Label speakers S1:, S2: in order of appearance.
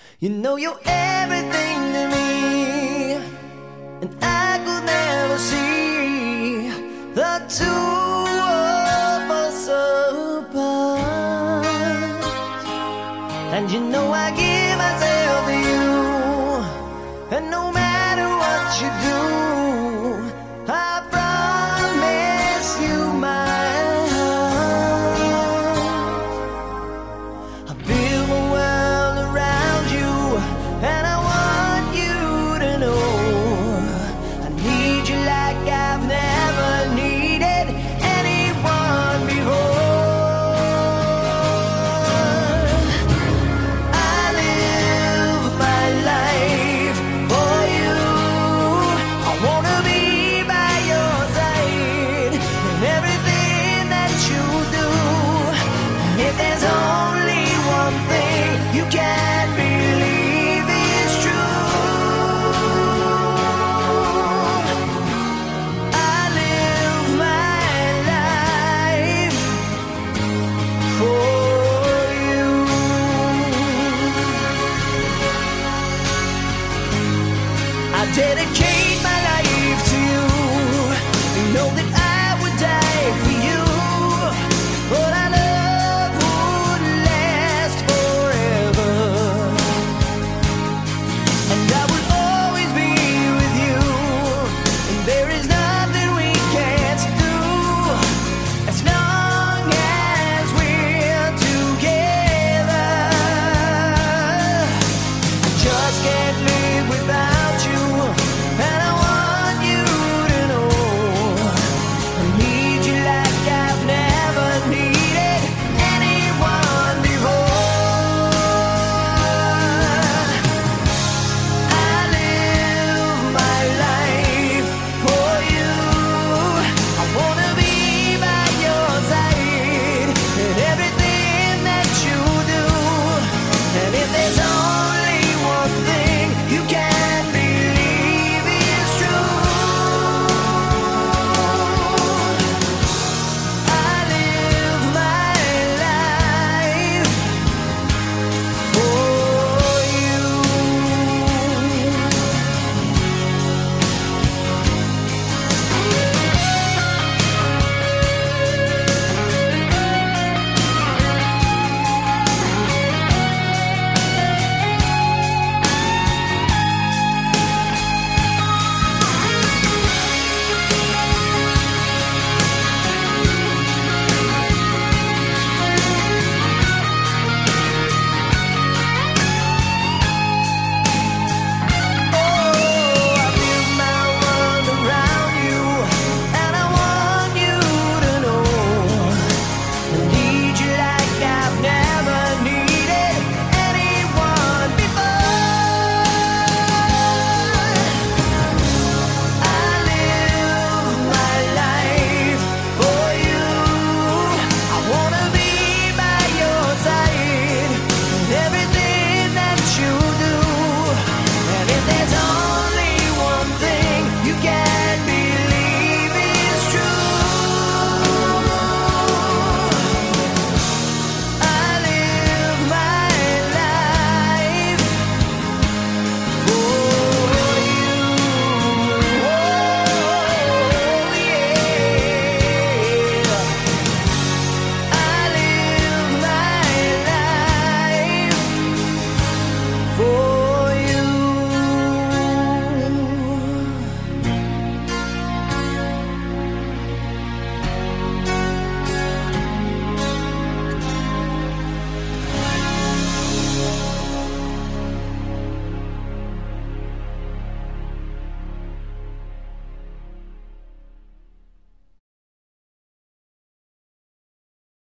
S1: You know you're everything to me, and I could never see the two of us apart. And you know I give myself to you, and no matter what you do, I promise you my heart. I build a world around you, and I want you to know I need you like I've never needed anyone before. I live my life for you. I wanna be by your side in everything that you do. And if there's only one thing you can't believe is true, I live my life for you. I dedicate